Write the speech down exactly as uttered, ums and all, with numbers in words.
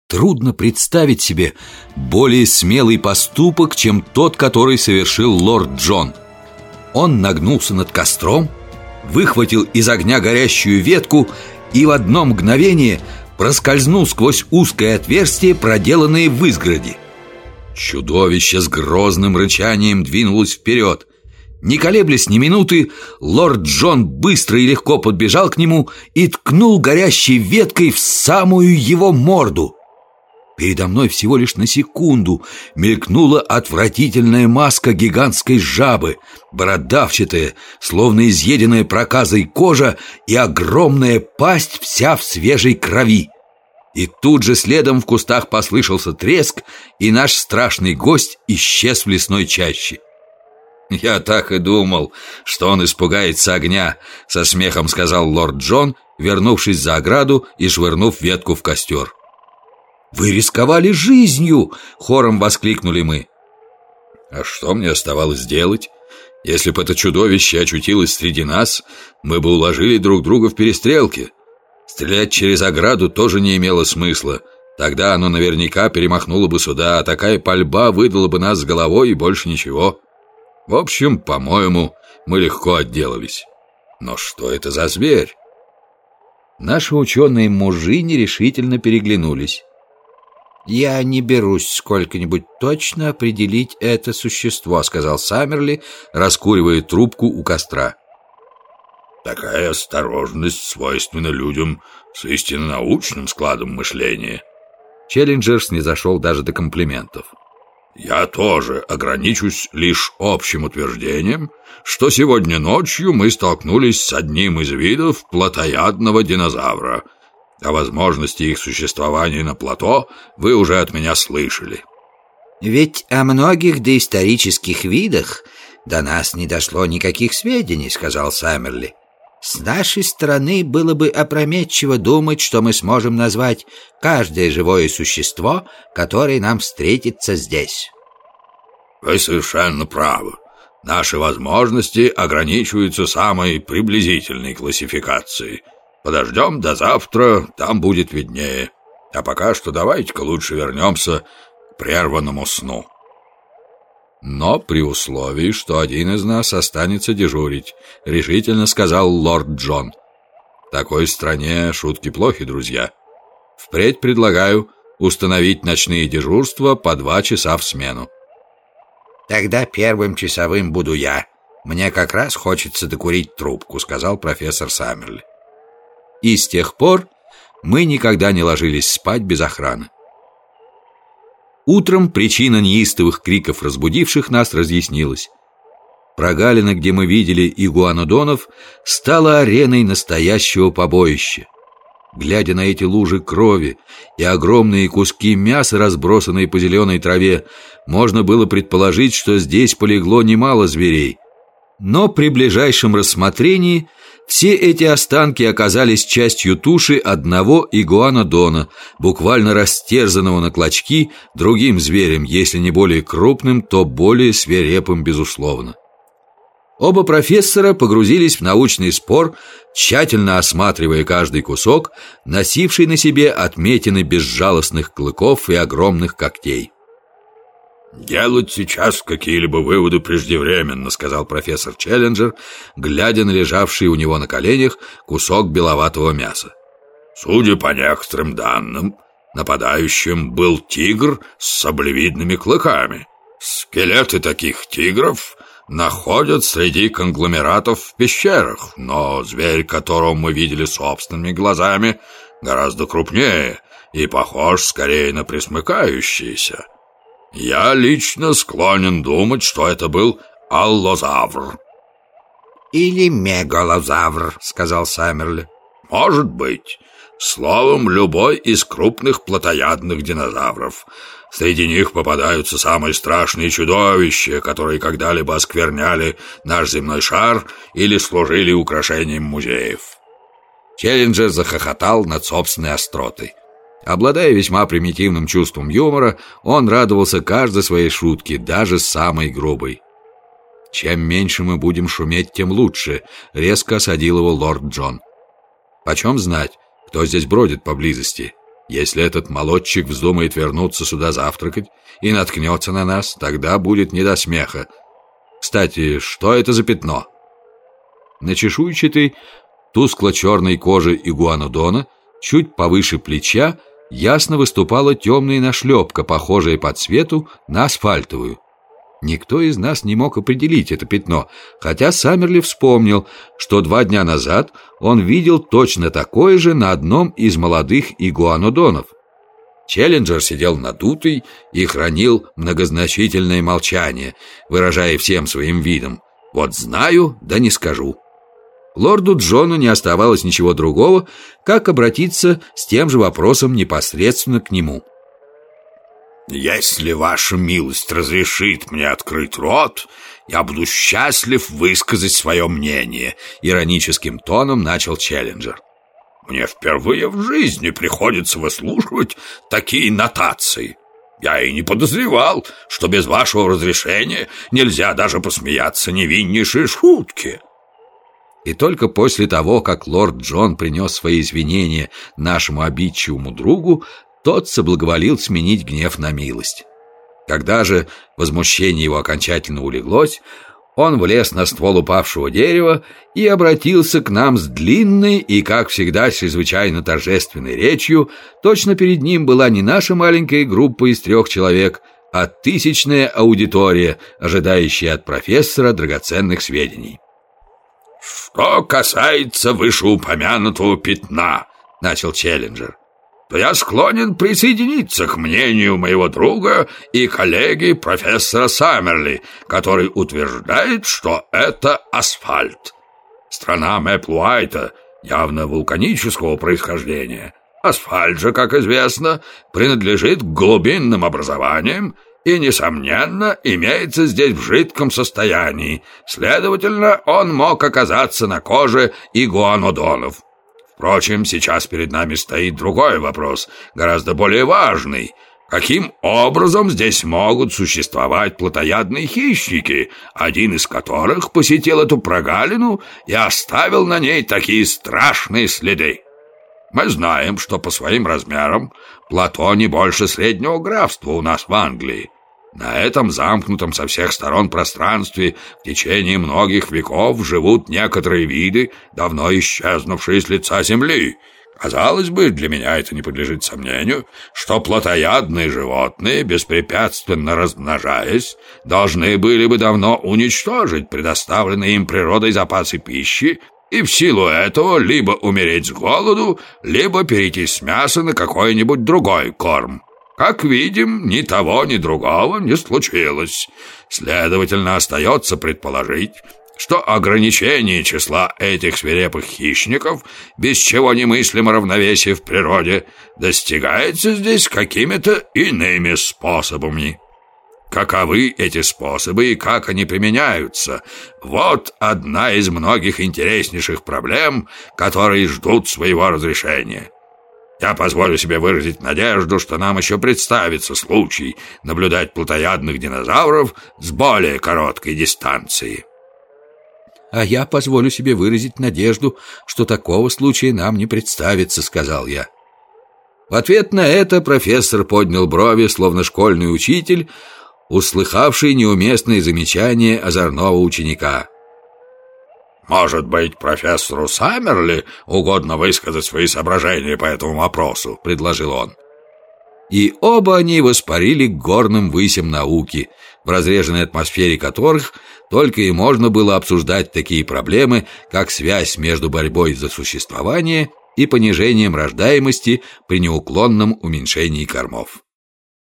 Трудно представить себе более смелый поступок, чем тот, который совершил лорд Джон. Он нагнулся над костром, выхватил из огня горящую ветку и в одно мгновение проскользнул сквозь узкое отверстие, проделанное в изгороди. Чудовище с грозным рычанием двинулось вперед. Не колеблясь ни минуты, лорд Джон быстро и легко подбежал к нему и ткнул горящей веткой в самую его морду. Передо мной всего лишь на секунду мелькнула отвратительная маска гигантской жабы, бородавчатая, словно изъеденная проказой кожа, и огромная пасть вся в свежей крови. И тут же следом в кустах послышался треск, и наш страшный гость исчез в лесной чаще. «Я так и думал, что он испугается огня», — со смехом сказал лорд Джон, вернувшись за ограду и швырнув ветку в костер. «Вы рисковали жизнью!» — хором воскликнули мы. «А что мне оставалось делать? Если бы это чудовище очутилось среди нас, мы бы уложили друг друга в перестрелке. Стрелять через ограду тоже не имело смысла. Тогда оно наверняка перемахнуло бы сюда, а такая пальба выдала бы нас с головой и больше ничего. В общем, по-моему, мы легко отделались. Но что это за зверь?» Наши ученые-мужи нерешительно переглянулись. «Я не берусь сколько-нибудь точно определить это существо», — сказал Саммерли, раскуривая трубку у костра. «Такая осторожность свойственна людям с истинно научным складом мышления». Челленджер снизошел даже до комплиментов. «Я тоже ограничусь лишь общим утверждением, что сегодня ночью мы столкнулись с одним из видов плотоядного динозавра. О возможности их существования на плато вы уже от меня слышали». «Ведь о многих доисторических видах до нас не дошло никаких сведений», — сказал Саммерли. «С нашей стороны было бы опрометчиво думать, что мы сможем назвать каждое живое существо, которое нам встретится здесь». «Вы совершенно правы. Наши возможности ограничиваются самой приблизительной классификацией. Подождем до завтра, там будет виднее. А пока что давайте-ка лучше вернемся к прерванному сну». «Но при условии, что один из нас останется дежурить», — решительно сказал лорд Джон. «В такой стране шутки плохи, друзья. Впредь предлагаю установить ночные дежурства по два часа в смену». «Тогда первым часовым буду я. Мне как раз хочется докурить трубку», — сказал профессор Саммерли. И с тех пор мы никогда не ложились спать без охраны. Утром причина неистовых криков, разбудивших нас, разъяснилась. Прогалина, где мы видели игуанодонов, стала ареной настоящего побоища. Глядя на эти лужи крови и огромные куски мяса, разбросанные по зеленой траве, можно было предположить, что здесь полегло немало зверей. Но при ближайшем рассмотрении все эти останки оказались частью туши одного игуанодона, буквально растерзанного на клочки другим зверем, если не более крупным, то более свирепым, безусловно. Оба профессора погрузились в научный спор, тщательно осматривая каждый кусок, носивший на себе отметины безжалостных клыков и огромных когтей. «Делать сейчас какие-либо выводы преждевременно», — сказал профессор Челленджер, глядя на лежавший у него на коленях кусок беловатого мяса. «Судя по некоторым данным, нападающим был тигр с саблевидными клыками. Скелеты таких тигров находят среди конгломератов в пещерах, но зверь, которого мы видели собственными глазами, гораздо крупнее и похож скорее на пресмыкающийся. Я лично склонен думать, что это был аллозавр». «Или мегалозавр», — сказал Саммерли. «Может быть. Словом, любой из крупных плотоядных динозавров. Среди них попадаются самые страшные чудовища, которые когда-либо оскверняли наш земной шар или служили украшением музеев». Челленджер захохотал над собственной остротой. Обладая весьма примитивным чувством юмора, он радовался каждой своей шутке, даже самой грубой. «Чем меньше мы будем шуметь, тем лучше», — резко осадил его лорд Джон. «Почем знать, кто здесь бродит поблизости? Если этот молодчик вздумает вернуться сюда завтракать и наткнется на нас, тогда будет не до смеха. Кстати, что это за пятно?» На чешуйчатой, тускло-черной коже игуанодона, чуть повыше плеча, ясно выступала темная нашлепка, похожая по цвету на асфальтовую. Никто из нас не мог определить это пятно, хотя Саммерли вспомнил, что два дня назад он видел точно такое же на одном из молодых игуанодонов. Челленджер сидел надутый и хранил многозначительное молчание, выражая всем своим видом: «Вот знаю, да не скажу». Лорду Джону не оставалось ничего другого, как обратиться с тем же вопросом непосредственно к нему. «Если ваша милость разрешит мне открыть рот, я буду счастлив высказать свое мнение», — ироническим тоном начал Челленджер. «Мне впервые в жизни приходится выслушивать такие нотации. Я и не подозревал, что без вашего разрешения нельзя даже посмеяться невиннейшей шутки». И только после того, как лорд Джон принес свои извинения нашему обидчивому другу, тот соблаговолил сменить гнев на милость. Когда же возмущение его окончательно улеглось, он влез на ствол упавшего дерева и обратился к нам с длинной и, как всегда, чрезвычайно торжественной речью. Точно перед ним была не наша маленькая группа из трех человек, а тысячная аудитория, ожидающая от профессора драгоценных сведений. «Что касается вышеупомянутого пятна», — начал Челленджер, «то я склонен присоединиться к мнению моего друга и коллеги профессора Саммерли, который утверждает, что это асфальт. Страна Мэпплуайта явно вулканического происхождения. Асфальт же, как известно, принадлежит к глубинным образованиям и, несомненно, имеется здесь в жидком состоянии. Следовательно, он мог оказаться на коже игуанодонов. Впрочем, сейчас перед нами стоит другой вопрос, гораздо более важный. Каким образом здесь могут существовать плотоядные хищники, один из которых посетил эту прогалину и оставил на ней такие страшные следы? Мы знаем, что по своим размерам плато не больше среднего графства у нас в Англии. На этом замкнутом со всех сторон пространстве в течение многих веков живут некоторые виды, давно исчезнувшие с лица земли. Казалось бы, для меня это не подлежит сомнению, что плотоядные животные, беспрепятственно размножаясь, должны были бы давно уничтожить предоставленные им природой запасы пищи и в силу этого либо умереть с голоду, либо перейти с мяса на какой-нибудь другой корм. Как видим, ни того, ни другого не случилось. Следовательно, остается предположить, что ограничение числа этих свирепых хищников, без чего немыслимо равновесие в природе, достигается здесь какими-то иными способами. Каковы эти способы и как они применяются? Вот одна из многих интереснейших проблем, которые ждут своего разрешения. Я позволю себе выразить надежду, что нам еще представится случай наблюдать плотоядных динозавров с более короткой дистанции. «А я позволю себе выразить надежду, что такого случая нам не представится», — сказал я. В ответ на это профессор поднял брови, словно школьный учитель, услыхавший неуместные замечания озорного ученика. «Может быть, профессору Саммерли угодно высказать свои соображения по этому вопросу», — предложил он. И оба они воспарили к горным высям науки, в разреженной атмосфере которых только и можно было обсуждать такие проблемы, как связь между борьбой за существование и понижением рождаемости при неуклонном уменьшении кормов.